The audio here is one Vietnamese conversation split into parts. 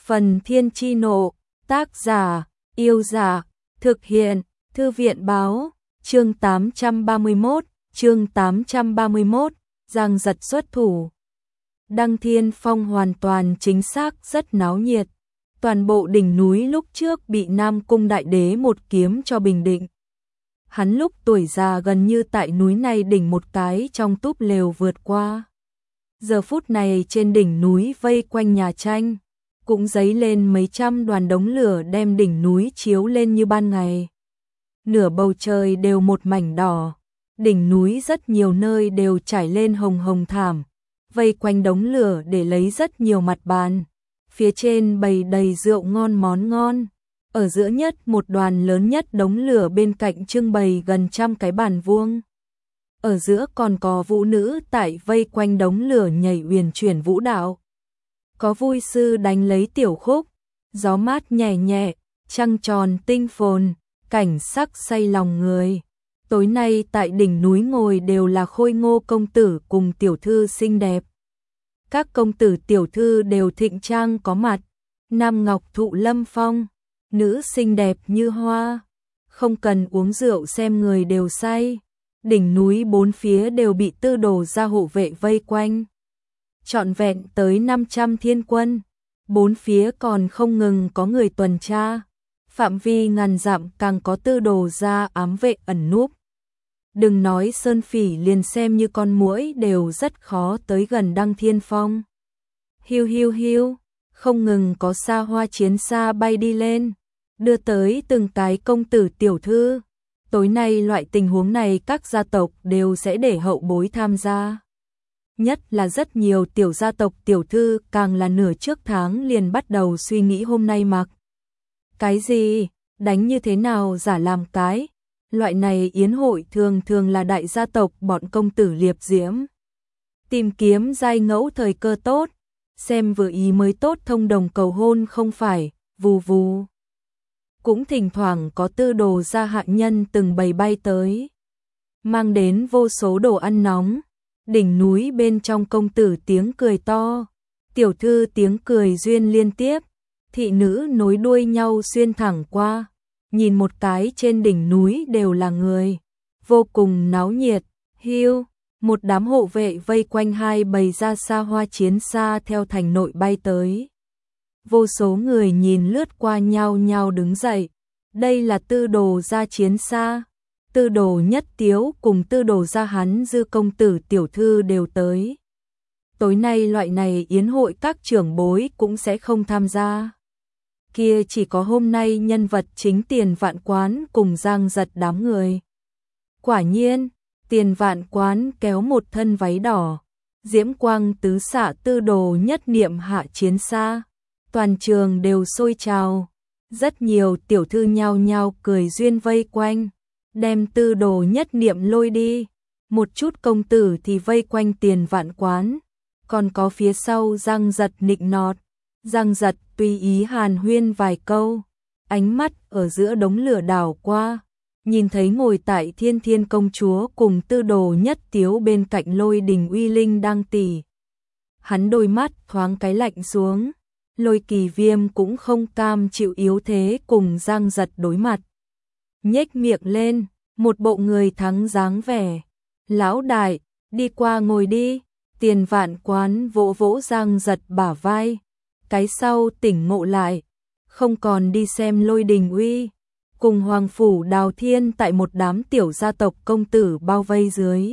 Phần Thiên Chi Nộ, tác giả, Yêu Giả, thực hiện, Thư viện Báo, chương 831, Giang Giật xuất thủ. Đăng Thiên Phong hoàn toàn chính xác rất náo nhiệt. Toàn bộ đỉnh núi lúc trước bị Nam Cung Đại Đế một kiếm cho bình định. Hắn lúc tuổi già gần như tại núi này đỉnh một cái trong túp lều vượt qua. Giờ phút này trên đỉnh núi vây quanh nhà tranh, cũng dấy lên mấy trăm đoàn đống lửa đem đỉnh núi chiếu lên như ban ngày. Nửa bầu trời đều một mảnh đỏ, đỉnh núi rất nhiều nơi đều trải lên hồng hồng thảm, vây quanh đống lửa để lấy rất nhiều mặt bàn. Phía trên bày đầy rượu ngon món ngon, ở giữa nhất một đoàn lớn nhất đống lửa bên cạnh trưng bày gần 100 cái bàn vuông. Ở giữa còn có vũ nữ tại vây quanh đống lửa nhảy uyển chuyển vũ đạo. Có vui sư đánh lấy tiểu khúc, gió mát nhẹ nhẹ, trăng tròn tinh phồn, cảnh sắc say lòng người. Tối nay tại đỉnh núi ngồi đều là Khôi Ngô công tử cùng tiểu thư xinh đẹp. Các công tử tiểu thư đều thịnh trang có mặt, nam ngọc thụ lâm phong, nữ xinh đẹp như hoa, không cần uống rượu xem người đều say. Đỉnh núi bốn phía đều bị tư đồ gia hộ vệ vây quanh. Trọn vẹn tới 500 thiên quân, bốn phía còn không ngừng có người tuần tra, phạm vi ngàn dặm càng có tư đồ gia ám vệ ẩn núp. Đừng nói sơn phỉ, liền xem như con muỗi đều rất khó tới gần Đăng Thiên Phong. Hiu hiu hiu, không ngừng có xa hoa chiến xa bay đi lên, đưa tới từng cái công tử tiểu thư. Tối nay loại tình huống này các gia tộc đều sẽ để hậu bối tham gia. Nhất là rất nhiều tiểu gia tộc tiểu thư càng là nửa trước tháng liền bắt đầu suy nghĩ hôm nay mặc cái gì, đánh như thế nào giả làm cái. Loại này yến hội thường thường là đại gia tộc bọn công tử liệp diễm tìm kiếm giai ngẫu thời cơ tốt, xem vừa ý mới tốt thông đồng cầu hôn không phải, vù vù. Cũng thỉnh thoảng có tư đồ gia hạ nhân từng bầy bay tới, mang đến vô số đồ ăn nóng. Đỉnh núi bên trong công tử tiếng cười to, tiểu thư tiếng cười duyên liên tiếp, thị nữ nối đuôi nhau xuyên thẳng qua. Nhìn một cái trên đỉnh núi đều là người, vô cùng náo nhiệt. Hiu, một đám hộ vệ vây quanh hai bầy ra xa hoa chiến xa theo thành nội bay tới. Vô số người nhìn lướt qua nhau nhau đứng dậy. Đây là tư đồ gia chiến xa. Tư đồ Nhất Tiếu cùng tư đồ gia hắn dư công tử tiểu thư đều tới. Tối nay loại này yến hội các trưởng bối cũng sẽ không tham gia. Kia chỉ có hôm nay nhân vật chính Tiền Vạn Quán cùng Giang Giật đám người. Quả nhiên, Tiền Vạn Quán kéo một thân váy đỏ, diễm quang tứ xạ tư đồ Nhất Niệm hạ chiến xa. Toàn trường đều sôi trào, rất nhiều tiểu thư nhao nhao cười duyên vây quanh, đem tư đồ Nhất Niệm lôi đi. Một chút công tử thì vây quanh Tiền Vạn Quán, còn có phía sau Giang Giật nịnh nọt. Giang Giật tùy ý hàn huyên vài câu, ánh mắt ở giữa đống lửa đảo qua, nhìn thấy ngồi tại Thiên Thiên công chúa cùng tư đồ Nhất Tiếu bên cạnh Lôi Đình Uy Linh đang tỉ. Hắn đôi mắt thoáng cái lạnh xuống, Lôi Kỳ Viêm cũng không cam chịu yếu thế cùng Giang Giật đối mặt. Nhếch miệng lên, một bộ người thắng dáng vẻ. Lão đại, đi qua ngồi đi. Tiền Vạn Quán vỗ vỗ Giang Giật bả vai. Cái sau tỉnh ngộ lại, không còn đi xem Lôi Đình Uy, cùng Hoàng Phủ Đào Thiên tại một đám tiểu gia tộc công tử bao vây dưới.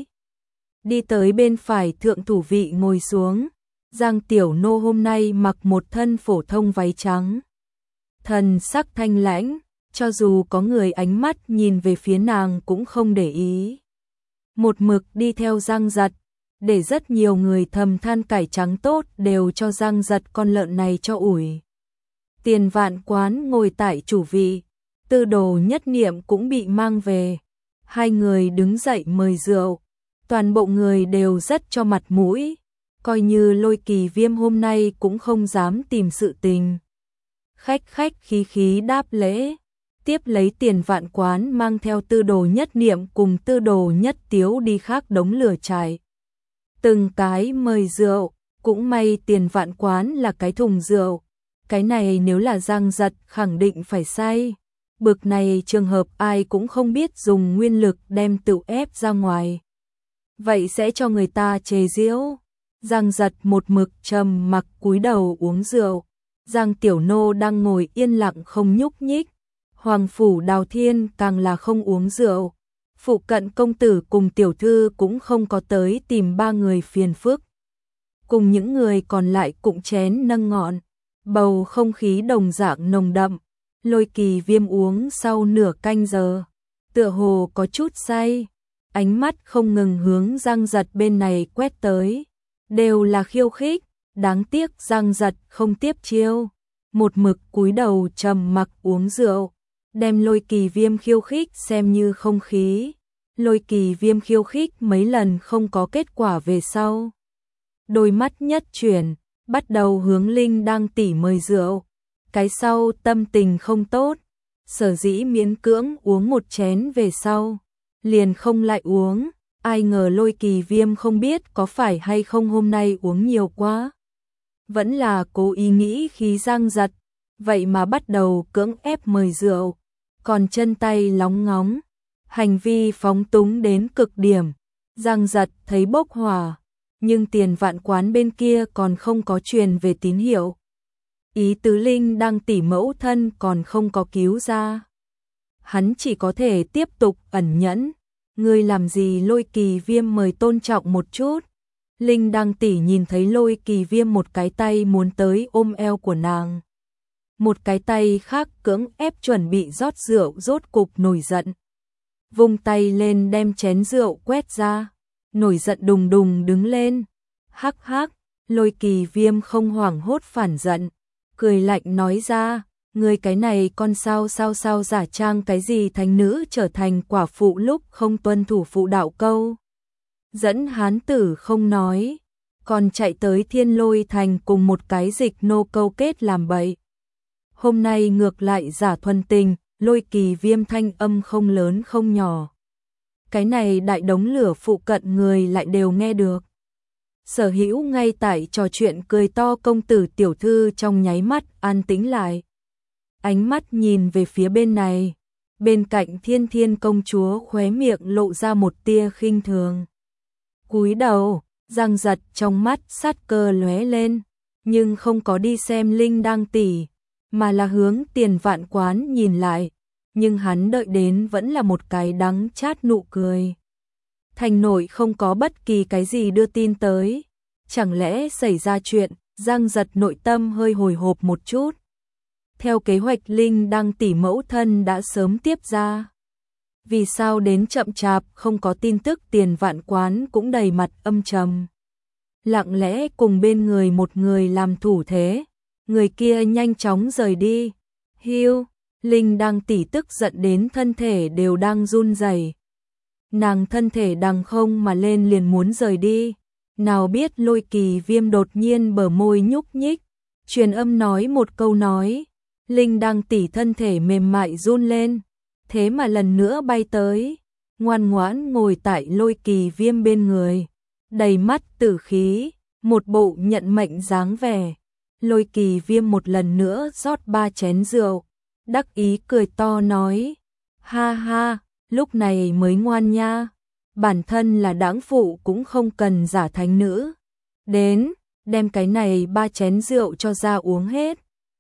Đi tới bên phải thượng thủ vị ngồi xuống, Giang Tiểu Nô hôm nay mặc một thân phổ thông váy trắng. Thần sắc thanh lãnh, cho dù có người ánh mắt nhìn về phía nàng cũng không để ý. Một mực đi theo Giang Giật. Để rất nhiều người thầm than cải trắng tốt đều cho Giang Giật con lợn này cho ủi. Tiền Vạn Quán ngồi tại chủ vị, tư đồ Nhất Niệm cũng bị mang về. Hai người đứng dậy mời rượu, toàn bộ người đều rất cho mặt mũi, coi như Lôi Kỳ Viêm hôm nay cũng không dám tìm sự tình. Khách khí khí đáp lễ, tiếp lấy Tiền Vạn Quán mang theo tư đồ Nhất Niệm cùng tư đồ Nhất Tiếu đi khác đống lửa trại. Từng cái mời rượu, cũng may Tiền Vạn Quán là cái thùng rượu, Cái này nếu là Giang Giật khẳng định phải say. Bực này trường hợp ai cũng không biết dùng nguyên lực đem tựu ép ra ngoài. Vậy sẽ cho người ta chế giễu. Giang Giật một mực trầm mặc cúi đầu uống rượu. Giang Tiểu Nô đang ngồi yên lặng không nhúc nhích. Hoàng phủ Đào Thiên càng là không uống rượu. Phụ cận công tử cùng tiểu thư cũng không có tới tìm ba người phiền phức. Cùng những người còn lại cụng chén nâng ngọn. Bầu không khí đồng dạng nồng đậm. Lôi Kỳ Viêm uống sau nửa canh giờ. Tựa hồ có chút say. Ánh mắt không ngừng hướng Giang Giật bên này quét tới. Đều là khiêu khích. Đáng tiếc Giang Giật không tiếp chiêu. Một mực cúi đầu trầm mặc uống rượu. Đem Lôi Kỳ Viêm khiêu khích xem như không khí. Lôi Kỳ Viêm khiêu khích mấy lần không có kết quả về sau. Đôi mắt nhất chuyển, bắt đầu hướng Linh Đang Tỷ mời rượu. Cái sau tâm tình không tốt, sở dĩ miễn cưỡng uống một chén về sau, liền không lại uống. Ai ngờ Lôi Kỳ Viêm không biết có phải hay không hôm nay uống nhiều quá. Vẫn là cố ý nghĩ khí Giang Giật, vậy mà bắt đầu cưỡng ép mời rượu, còn chân tay lóng ngóng, hành vi phóng túng đến cực điểm. Giang Giật thấy bốc hỏa, nhưng Tiền Vạn Quán bên kia còn không có truyền về tín hiệu. Ý tứ Linh Đang Tỷ mẫu thân còn không có cứu ra. Hắn chỉ có thể tiếp tục ẩn nhẫn. Ngươi làm gì? Lôi Kỳ Viêm mời tôn trọng một chút. Linh Đang Tỷ nhìn thấy Lôi Kỳ Viêm một cái tay muốn tới ôm eo của nàng, một cái tay khác cưỡng ép chuẩn bị rót rượu, rốt cục nổi giận. Vung tay lên đem chén rượu quét ra, nổi giận đùng đùng đứng lên. Hắc hắc, Lôi Kỳ Viêm không hoảng hốt phản giận, cười lạnh nói ra, ngươi cái này con sao giả trang cái gì thánh nữ trở thành quả phụ lúc không tuân thủ phụ đạo câu. Dẫn hán tử không nói, còn chạy tới Thiên Lôi Thành cùng một cái dịch nô câu kết làm bậy. Hôm nay ngược lại giả thuần tình. Lôi Kỳ Viêm thanh âm không lớn không nhỏ. Cái này đại đống lửa phụ cận người lại đều nghe được. Sở Hữu ngay tại trò chuyện cười to công tử tiểu thư trong nháy mắt an tĩnh lại. Ánh mắt nhìn về phía bên này. Bên cạnh Thiên Thiên công chúa khóe miệng lộ ra một tia khinh thường. Cúi đầu, Giang Giật trong mắt sát cơ lóe lên, nhưng không có đi xem Linh Đang Tỷ, mà là hướng Tiền Vạn Quán nhìn lại, nhưng hắn đợi đến vẫn là một cái đắng chát nụ cười. Thành nội không có bất kỳ cái gì đưa tin tới, chẳng lẽ xảy ra chuyện? Giang Giật nội tâm hơi hồi hộp một chút. Theo kế hoạch Linh Đang Tỷ mẫu thân đã sớm tiếp ra. Vì sao đến chậm chạp không có tin tức? Tiền Vạn Quán cũng đầy mặt âm trầm. Lặng lẽ cùng bên người một người làm thủ thế. Người kia nhanh chóng rời đi. Hiu, Linh Đang Tỷ tức giận đến thân thể đều đang run rẩy. Nàng thân thể đằng không mà lên liền muốn rời đi. Nào biết Lôi Kỳ Viêm đột nhiên bờ môi nhúc nhích, truyền âm nói một câu nói. Linh Đang Tỷ thân thể mềm mại run lên, thế mà lần nữa bay tới, ngoan ngoãn ngồi tại Lôi Kỳ Viêm bên người, đầy mắt tử khí, một bộ nhận mệnh dáng vẻ. Lôi Kỳ Viêm một lần nữa rót 3 chén rượu, đắc ý cười to nói, ha ha, lúc này mới ngoan nha, bản thân là đãng phụ cũng không cần giả thánh nữ. Đến, đem cái này 3 chén rượu cho ra uống hết.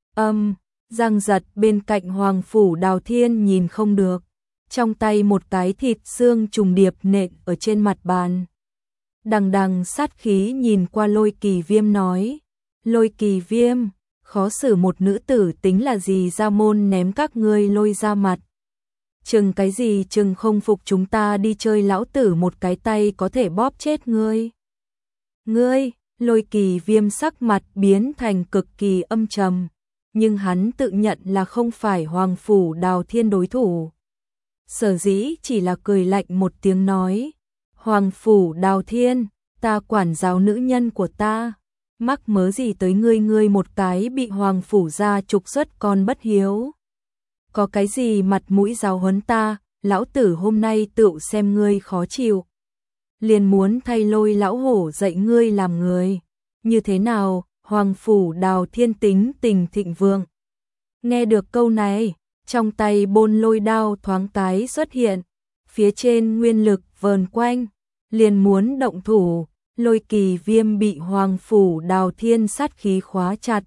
Giang Giật bên cạnh Hoàng phủ Đào Thiên nhìn không được, trong tay một cái thịt xương trùng điệp nện ở trên mặt bàn. Đằng đằng sát khí nhìn qua Lôi Kỳ Viêm nói, Lôi Kỳ Viêm, khó xử một nữ tử tính là gì? Ra môn ném các ngươi Lôi ra mặt. Chừng cái gì chừng, không phục chúng ta đi chơi, lão tử một cái tay có thể bóp chết ngươi. Ngươi, Lôi Kỳ Viêm sắc mặt biến thành cực kỳ âm trầm, nhưng hắn tự nhận là không phải Hoàng phủ Đào Thiên đối thủ. Sở dĩ chỉ là cười lạnh một tiếng nói, Hoàng phủ Đào Thiên, ta quản giáo nữ nhân của ta, mắc mớ gì tới ngươi? Ngươi một cái bị Hoàng phủ gia trục xuất con bất hiếu, có cái gì mặt mũi giáo huấn ta? Lão tử hôm nay tựu xem ngươi khó chịu, liền muốn thay Lôi lão hổ dạy ngươi làm người. Như thế nào? Hoàng phủ Đào Thiên tính tình thịnh vượng. Nghe được câu này, trong tay bôn lôi đao thoáng cái xuất hiện, phía trên nguyên lực vờn quanh, liền muốn động thủ, Lôi Kỳ Viêm bị Hoàng phủ Đào Thiên sát khí khóa chặt.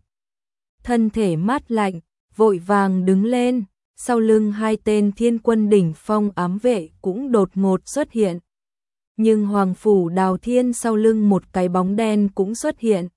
Thân thể mát lạnh, vội vàng đứng lên, sau lưng hai tên thiên quân đỉnh phong ám vệ cũng đột ngột xuất hiện. Nhưng Hoàng phủ Đào Thiên sau lưng một cái bóng đen cũng xuất hiện.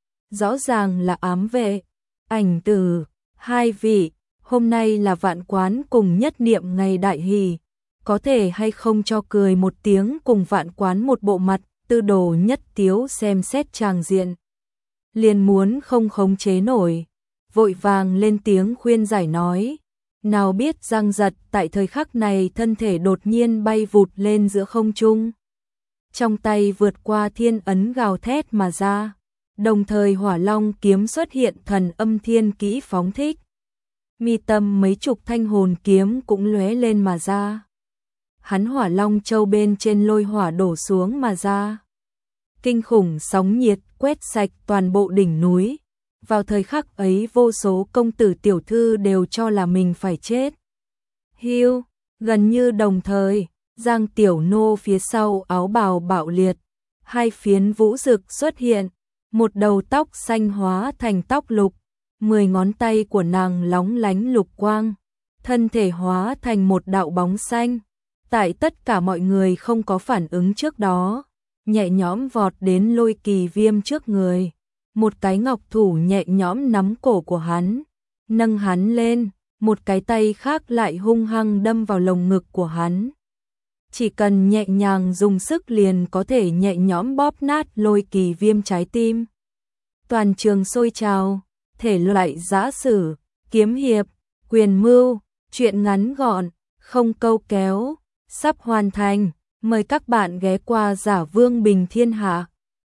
Rõ ràng là ám vệ, Ảnh Tử, hai vị, hôm nay là Vạn Quán cùng Nhất Niệm ngày đại hỷ, có thể hay không cho cười một tiếng cùng Vạn Quán một bộ mặt, Tư Đồ Nhất Tiếu xem xét tràng diện. Liền muốn không khống chế nổi, vội vàng lên tiếng khuyên giải nói. Nào biết Giang Giật tại thời khắc này thân thể đột nhiên bay vụt lên giữa không trung. Trong tay vượt qua thiên ấn gào thét mà ra, đồng thời Hỏa Long kiếm xuất hiện thần âm thiên kỹ phóng thích. Mi tâm mấy chục thanh hồn kiếm cũng lóe lên mà ra. Hắn Hỏa Long châu bên trên lôi hỏa đổ xuống mà ra. Kinh khủng sóng nhiệt quét sạch toàn bộ đỉnh núi. Vào thời khắc ấy vô số công tử tiểu thư đều cho là mình phải chết. Hiu, gần như đồng thời, Giang Tiểu Nô phía sau áo bào bạo liệt, hai phiến vũ rực xuất hiện, một đầu tóc xanh hóa thành tóc lục, 10 ngón tay của nàng lóng lánh lục quang, thân thể hóa thành một đạo bóng xanh. Tại tất cả mọi người không có phản ứng trước đó, nhẹ nhõm vọt đến Lôi Kỳ Viêm trước người. Một cái ngọc thủ nhẹ nhõm nắm cổ của hắn, nâng hắn lên, một cái tay khác lại hung hăng đâm vào lồng ngực của hắn. Chỉ cần nhẹ nhàng dùng sức liền có thể nhẹ nhõm bóp nát Lôi Kỳ Viêm trái tim. Toàn trường sôi trào, thể loại giã sử, kiếm hiệp, quyền mưu, truyện ngắn gọn, không câu kéo, sắp hoàn thành. Mời các bạn ghé qua Giả Vương Bình Thiên Hạ.